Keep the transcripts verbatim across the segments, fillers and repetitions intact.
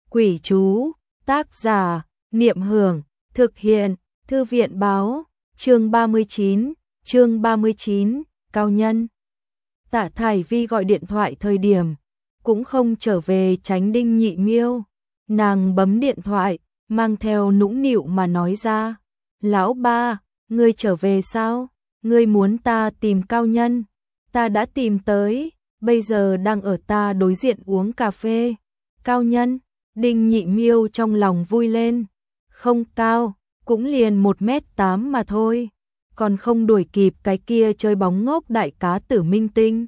Quỷ chú, tác giả, Niệm Hưởng, thực hiện, Thư viện Báo, chương ba mươi chín, chương ba mươi chín, cao nhân. Tạ Thải Vi gọi điện thoại thời điểm, cũng không trở về tránh Đinh Nhị Miêu. Nàng bấm điện thoại, mang theo nũng nịu mà nói ra. Lão ba, ngươi trở về sao? Ngươi muốn ta tìm cao nhân? Ta đã tìm tới, bây giờ đang ở ta đối diện uống cà phê. Cao nhân? Đinh Nhị Miêu trong lòng vui lên. Không cao, cũng liền một mét tám mà thôi. Còn không đuổi kịp cái kia chơi bóng ngốc đại cá Tử Minh Tinh.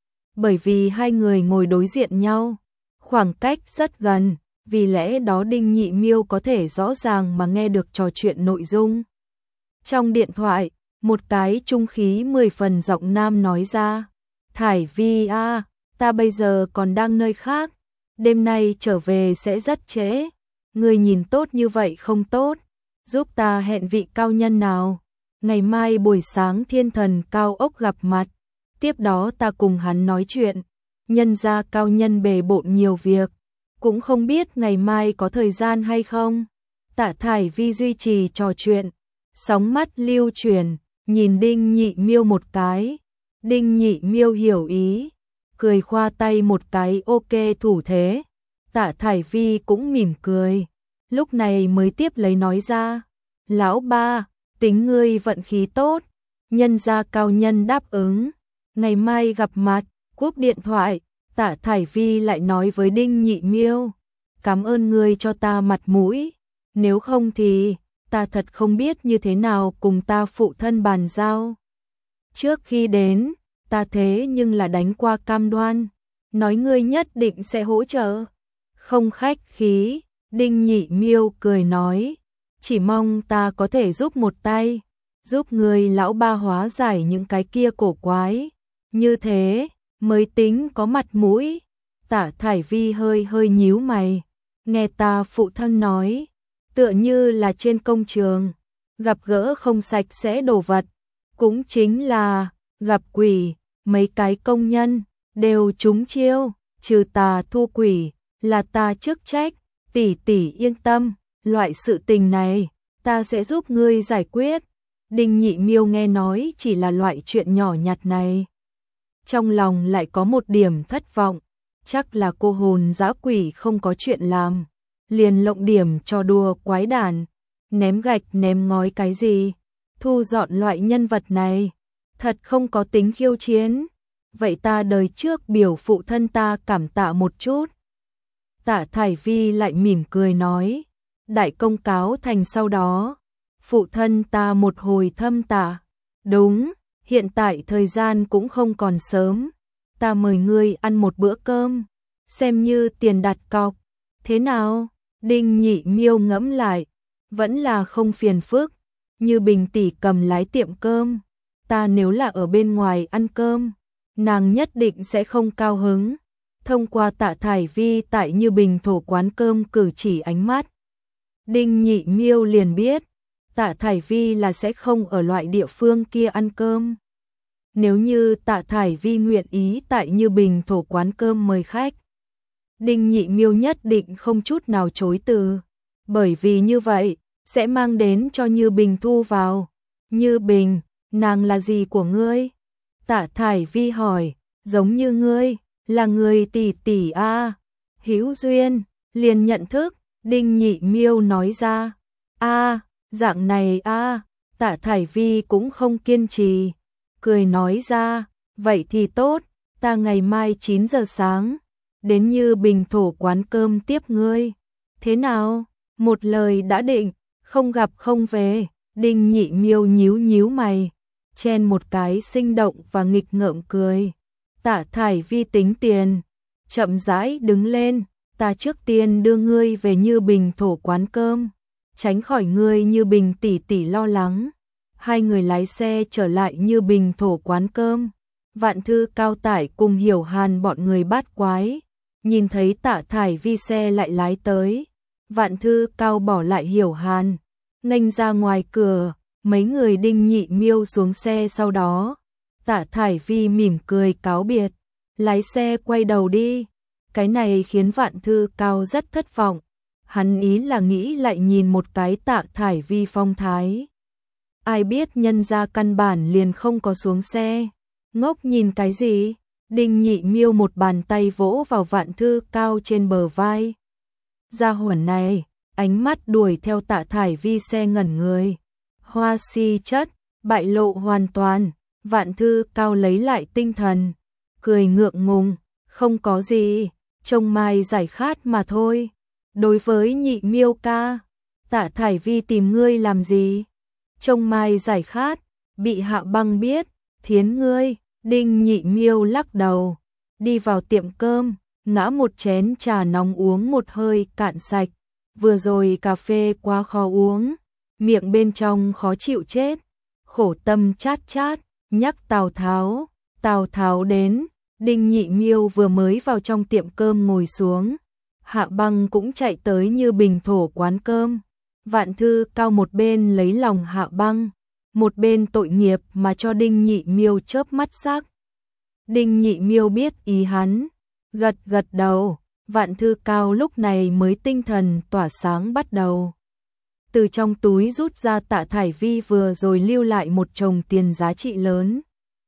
Bởi vì hai người ngồi đối diện nhau, khoảng cách rất gần, vì lẽ đó Đinh Nhị Miêu có thể rõ ràng mà nghe được trò chuyện nội dung. Trong điện thoại, một cái trung khí mười phần giọng nam nói ra. Thải Vi a, ta bây giờ còn đang nơi khác, đêm nay trở về sẽ rất trễ. Người nhìn tốt như vậy không tốt, giúp ta hẹn vị cao nhân nào. Ngày mai buổi sáng thiên thần cao ốc gặp mặt, tiếp đó ta cùng hắn nói chuyện. Nhân ra cao nhân bề bộn nhiều việc, cũng không biết ngày mai có thời gian hay không. Tạ Thải Vi duy trì trò chuyện, sóng mắt lưu chuyển, nhìn Đinh Nhị Miêu một cái. Đinh Nhị Miêu hiểu ý, cười khoa tay một cái ok thủ thế. Tạ Thải Vi cũng mỉm cười, lúc này mới tiếp lấy nói ra. Lão ba, tính ngươi vận khí tốt, nhân gia cao nhân đáp ứng, ngày mai gặp mặt. Cúp điện thoại, Tạ Thải Vi lại nói với Đinh Nhị Miêu. Cảm ơn ngươi cho ta mặt mũi, nếu không thì ta thật không biết như thế nào cùng ta phụ thân bàn giao. Trước khi đến, ta thế nhưng là đánh qua cam đoan, nói ngươi nhất định sẽ hỗ trợ. Không khách khí, Đinh Nhị Miêu cười nói, chỉ mong ta có thể giúp một tay, giúp người lão ba hóa giải những cái kia cổ quái, như thế mới tính có mặt mũi. Tạ Thải Vi hơi hơi nhíu mày, nghe ta phụ thân nói, tựa như là trên công trường, gặp gỡ không sạch sẽ đồ vật, cũng chính là gặp quỷ, mấy cái công nhân đều trúng chiêu, trừ tà thu quỷ, là ta chức trách. Tỷ tỷ yên tâm, loại sự tình này ta sẽ giúp ngươi giải quyết. Đinh Nhị Miêu nghe nói chỉ là loại chuyện nhỏ nhặt này, trong lòng lại có một điểm thất vọng, chắc là cô hồn dã quỷ không có chuyện làm, liền lộng điểm trò đùa quái đản, ném gạch ném ngói cái gì, thu dọn loại nhân vật này, thật không có tính khiêu chiến. Vậy ta đời trước biểu phụ thân ta cảm tạ một chút. Tạ Thải Vi lại mỉm cười nói, đại công cáo thành sau đó, phụ thân ta một hồi thâm tạ. Đúng, hiện tại thời gian cũng không còn sớm, ta mời ngươi ăn một bữa cơm, xem như tiền đặt cọc. Thế nào? Đinh Nhị Miêu ngẫm lại, vẫn là không phiền phức, Như Bình tỷ cầm lái tiệm cơm, ta nếu là ở bên ngoài ăn cơm, nàng nhất định sẽ không cao hứng. Thông qua Tạ Thải Vi tại Như Bình thổ quán cơm cử chỉ ánh mắt, Đinh Nhị Miêu liền biết Tạ Thải Vi là sẽ không ở loại địa phương kia ăn cơm. Nếu như Tạ Thải Vi nguyện ý tại Như Bình thổ quán cơm mời khách, Đinh Nhị Miêu nhất định không chút nào chối từ, bởi vì như vậy sẽ mang đến cho Như Bình thu vào. Như Bình, nàng là gì của ngươi? Tạ Thải Vi hỏi. Giống như ngươi, là người tỷ tỷ a. Hữu duyên, liền nhận thức. Đinh Nhị Miêu nói ra. A, dạng này a. Tạ Thải Vi cũng không kiên trì, cười nói ra, vậy thì tốt, ta ngày mai chín giờ sáng đến Như Bình thổ quán cơm tiếp ngươi. Thế nào? Một lời đã định, không gặp không về. Đinh Nhị Miêu nhíu nhíu mày, chen một cái sinh động và nghịch ngợm cười. Tạ Thải Vi tính tiền, chậm rãi đứng lên, ta trước tiên đưa ngươi về Như Bình thổ quán cơm, tránh khỏi ngươi Như Bình tỷ tỷ lo lắng. Hai người lái xe trở lại Như Bình thổ quán cơm. Vạn Thư Cao tải cùng Hiểu Hàn bọn người bát quái, nhìn thấy Tạ Thải Vi xe lại lái tới, Vạn Thư Cao bỏ lại Hiểu Hàn, nghênh ra ngoài cửa. Mấy người Đinh Nhị Miêu xuống xe sau đó, Tạ Thải Vi mỉm cười cáo biệt, lái xe quay đầu đi. Cái này khiến Vạn Thư Cao rất thất vọng, hắn ý là nghĩ lại nhìn một cái Tạ Thải Vi phong thái. Ai biết nhân ra căn bản liền không có xuống xe. Ngốc nhìn cái gì? Đinh Nhị Miêu một bàn tay vỗ vào Vạn Thư Cao trên bờ vai. Gia hỏa này, ánh mắt đuổi theo Tạ Thải Vi xe ngẩn người. Hoa si chất, bại lộ hoàn toàn. Vạn Thư Cao lấy lại tinh thần, cười ngượng ngùng, không có gì, trông mai giải khát mà thôi. Đối với Nhị Miêu ca, Tạ Thải Vi tìm ngươi làm gì? Trông mai giải khát, bị Hạ Băng biết, thiến ngươi. Đinh Nhị Miêu lắc đầu, đi vào tiệm cơm, ngã một chén trà nóng uống một hơi cạn sạch. Vừa rồi cà phê quá khó uống, miệng bên trong khó chịu chết, khổ tâm chát chát, nhắc Tào Tháo. Tào Tháo đến, Đinh Nhị Miêu vừa mới vào trong tiệm cơm ngồi xuống. Hạ Băng cũng chạy tới như bình thổ quán cơm. Vạn Thư Cao một bên lấy lòng Hạ Băng, một bên tội nghiệp mà cho Đinh Nhị Miêu chớp mắt sắc. Đinh Nhị Miêu biết ý hắn, gật gật đầu. Vạn Thư Cao lúc này mới tinh thần tỏa sáng bắt đầu. Từ trong túi rút ra Tạ Thải Vi vừa rồi lưu lại một chồng tiền giá trị lớn.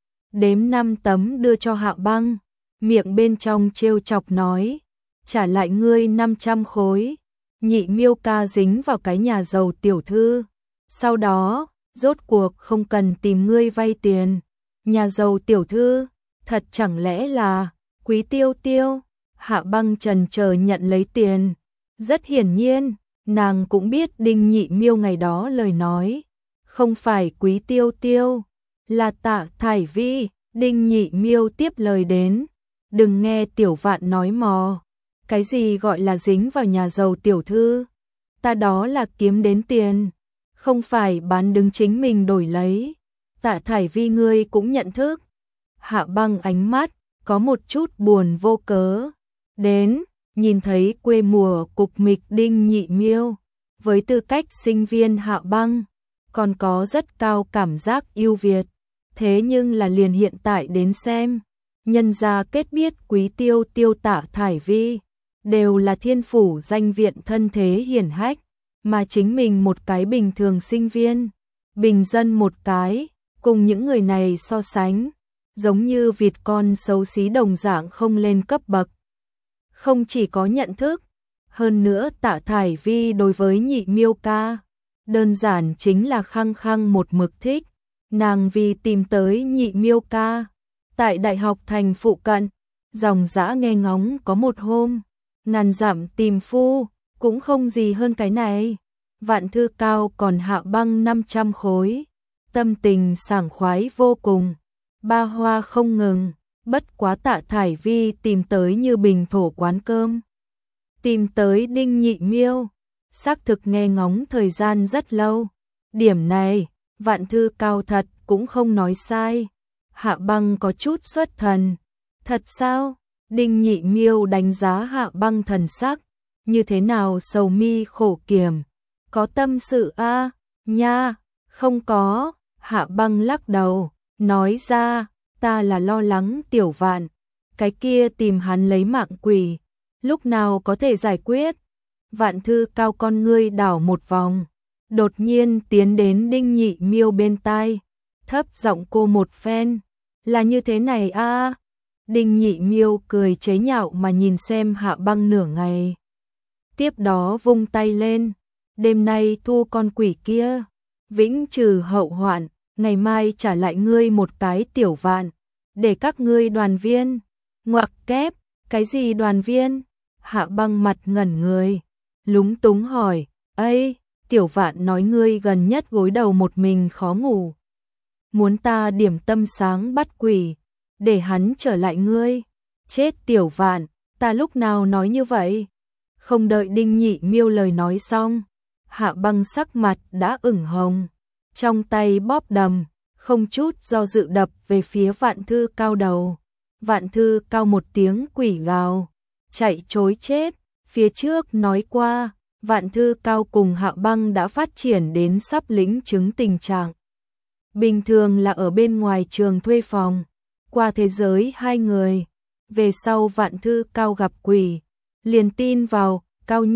Đếm năm tấm đưa cho Hạ Băng, miệng bên trong trêu chọc nói, trả lại ngươi năm trăm khối. Nhị Miêu ca dính vào cái nhà giàu tiểu thư. Sau đó, rốt cuộc không cần tìm ngươi vay tiền. Nhà giàu tiểu thư, thật chẳng lẽ là Quý Tiêu Tiêu? Hạ Băng chần chờ nhận lấy tiền. Rất hiển nhiên, nàng cũng biết Đinh Nhị Miêu ngày đó lời nói. Không phải Quý Tiêu Tiêu, là Tạ Thải Vi. Đinh Nhị Miêu tiếp lời đến. Đừng nghe Tiểu Vạn nói mò. Cái gì gọi là dính vào nhà giàu tiểu thư? Ta đó là kiếm đến tiền, không phải bán đứng chính mình đổi lấy. Tạ Thải Vi ngươi cũng nhận thức. Hạ Băng ánh mắt có một chút buồn vô cớ. Đến, nhìn thấy quê mùa cục mịch Đinh Nhị Miêu, với tư cách sinh viên Hạ Băng, còn có rất cao cảm giác yêu Việt. Thế nhưng là liền hiện tại đến xem, nhân gia kết biết Quý Tiêu Tiêu Tạ Thải Vi, đều là thiên phủ danh viện thân thế hiển hách, mà chính mình một cái bình thường sinh viên, bình dân một cái, cùng những người này so sánh, giống như vịt con xấu xí đồng dạng không lên cấp bậc. Không chỉ có nhận thức, hơn nữa Tạ Thải Vi đối với Nhị Miêu ca, đơn giản chính là khăng khăng một mực thích. Nàng vì tìm tới Nhị Miêu ca, tại Đại học thành phụ cận, dòng dã nghe ngóng có một hôm, ngàn dặm tìm phu, cũng không gì hơn cái này. Vạn Thư Cao còn Hạ Băng năm trăm khối, tâm tình sảng khoái vô cùng, ba hoa không ngừng. Bất quá Tạ Thải Vi tìm tới như bình thổ quán cơm, tìm tới Đinh Nhị Miêu, xác thực nghe ngóng thời gian rất lâu. Điểm này, Vạn Thư Cao thật cũng không nói sai. Hạ Băng có chút xuất thần. Thật sao? Đinh Nhị Miêu đánh giá Hạ Băng thần sắc, như thế nào sầu mi khổ kiểm, có tâm sự a? À? Nha, không có. Hạ Băng lắc đầu, nói ra, ta là lo lắng Tiểu Vạn, cái kia tìm hắn lấy mạng quỷ, lúc nào có thể giải quyết. Vạn Thư Cao con ngươi đảo một vòng, đột nhiên tiến đến Đinh Nhị Miêu bên tai, thấp giọng cô một phen, là như thế này a. À? Đinh Nhị Miêu cười chế nhạo mà nhìn xem Hạ Băng nửa ngày. Tiếp đó vung tay lên, đêm nay thu con quỷ kia, vĩnh trừ hậu hoạn, ngày mai trả lại ngươi một cái Tiểu Vạn, để các ngươi đoàn viên. Ngoặc kép, cái gì đoàn viên? Hạ Băng mặt ngẩn người, lúng túng hỏi, ây, Tiểu Vạn nói ngươi gần nhất gối đầu một mình khó ngủ, muốn ta điểm tâm sáng bắt quỷ, để hắn trở lại ngươi. Chết Tiểu Vạn, ta lúc nào nói như vậy? Không đợi Đinh Nhị Miêu lời nói xong, Hạ Băng sắc mặt đã ửng hồng, trong tay bóp đầm, không chút do dự đập về phía Vạn Thư Cao đầu. Vạn Thư Cao một tiếng quỷ gào, chạy trối chết. Phía trước nói qua, Vạn Thư Cao cùng Hạ Băng đã phát triển đến sắp lĩnh chứng tình trạng. Bình thường là ở bên ngoài trường thuê phòng, qua thế giới hai người. Về sau Vạn Thư Cao gặp quỷ, liền tin vào cao nhân,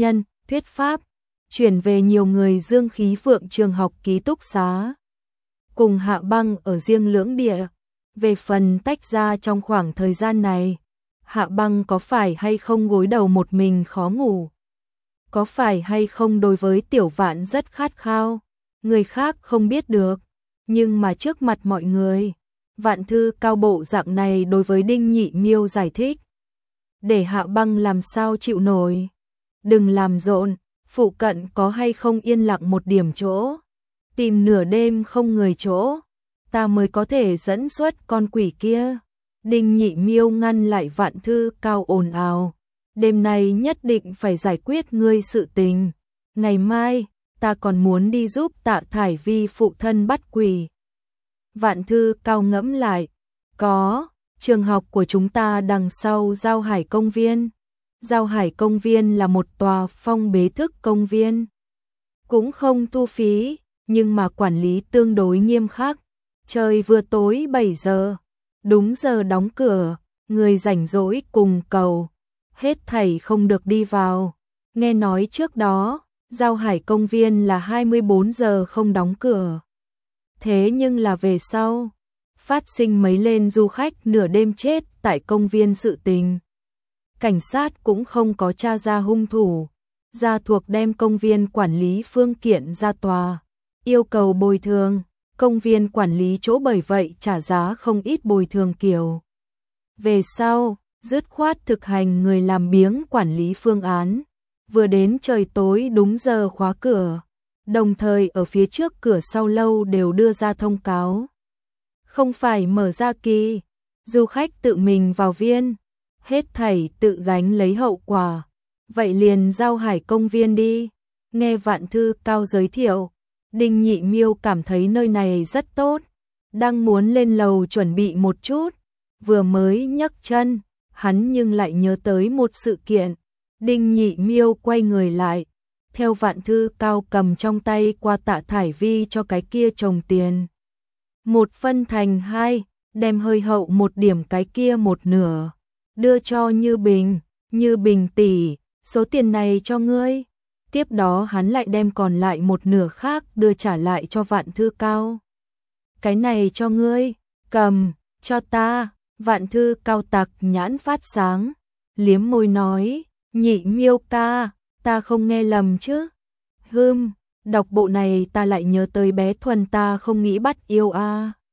thuyết pháp, chuyển về nhiều người Dương Khí Phượng trường học ký túc xá. Cùng Hạ Băng ở riêng lưỡng địa. Về phần tách ra trong khoảng thời gian này, Hạ Băng có phải hay không gối đầu một mình khó ngủ? Có phải hay không đối với Tiểu Vạn rất khát khao? Người khác không biết được, nhưng mà trước mặt mọi người, Vạn Thư Cao bộ dạng này đối với Đinh Nhị Miêu giải thích. Để Hạ Băng làm sao chịu nổi? Đừng làm rộn, phụ cận có hay không yên lặng một điểm chỗ? Tìm nửa đêm không người chỗ, ta mới có thể dẫn xuất con quỷ kia. Đinh Nhị Miêu ngăn lại Vạn Thư Cao ồn ào. Đêm nay nhất định phải giải quyết ngươi sự tình. Ngày mai, ta còn muốn đi giúp Tạ Thải Vi phụ thân bắt quỷ. Vạn Thư Cao ngẫm lại. Có, trường học của chúng ta đằng sau Giao Hải công viên. Giao Hải công viên là một tòa phong bế thức công viên. Cũng không thu phí, nhưng mà quản lý tương đối nghiêm khắc. Trời vừa tối bảy giờ, đúng giờ đóng cửa, người rảnh rỗi cùng cầu, hết thảy không được đi vào. Nghe nói trước đó, Giao Hải công viên là hai mươi bốn giờ không đóng cửa. Thế nhưng là về sau, phát sinh mấy lên du khách nửa đêm chết tại công viên sự tình. Cảnh sát cũng không có tra ra hung thủ, gia thuộc đem công viên quản lý phương kiện ra tòa, yêu cầu bồi thường. Công viên quản lý chỗ bởi vậy trả giá không ít bồi thường kiểu. Về sau, dứt khoát thực hành người làm biếng quản lý phương án. Vừa đến trời tối đúng giờ khóa cửa, đồng thời ở phía trước cửa sau lâu đều đưa ra thông cáo. Không phải mở ra kỳ, du khách tự mình vào viên, hết thảy tự gánh lấy hậu quả. Vậy liền Giao Hải công viên đi. Nghe Vạn Thư Cao giới thiệu, Đinh Nhị Miêu cảm thấy nơi này rất tốt, đang muốn lên lầu chuẩn bị một chút, vừa mới nhấc chân, hắn nhưng lại nhớ tới một sự kiện. Đinh Nhị Miêu quay người lại, theo Vạn Thư Cao cầm trong tay qua Tạ Thải Vi cho cái kia chồng tiền. Một phân thành hai, đem hơi hậu một điểm cái kia một nửa, đưa cho Như Bình. Như Bình tỷ, số tiền này cho ngươi. Tiếp đó hắn lại đem còn lại một nửa khác đưa trả lại cho Vạn Thư Cao. Cái này cho ngươi, cầm, cho ta. Vạn Thư Cao tặc nhãn phát sáng, liếm môi nói, Nhị Miêu ca, ta không nghe lầm chứ. Hừm, đọc bộ này ta lại nhớ tới bé Thuần ta không nghĩ bắt yêu a. À.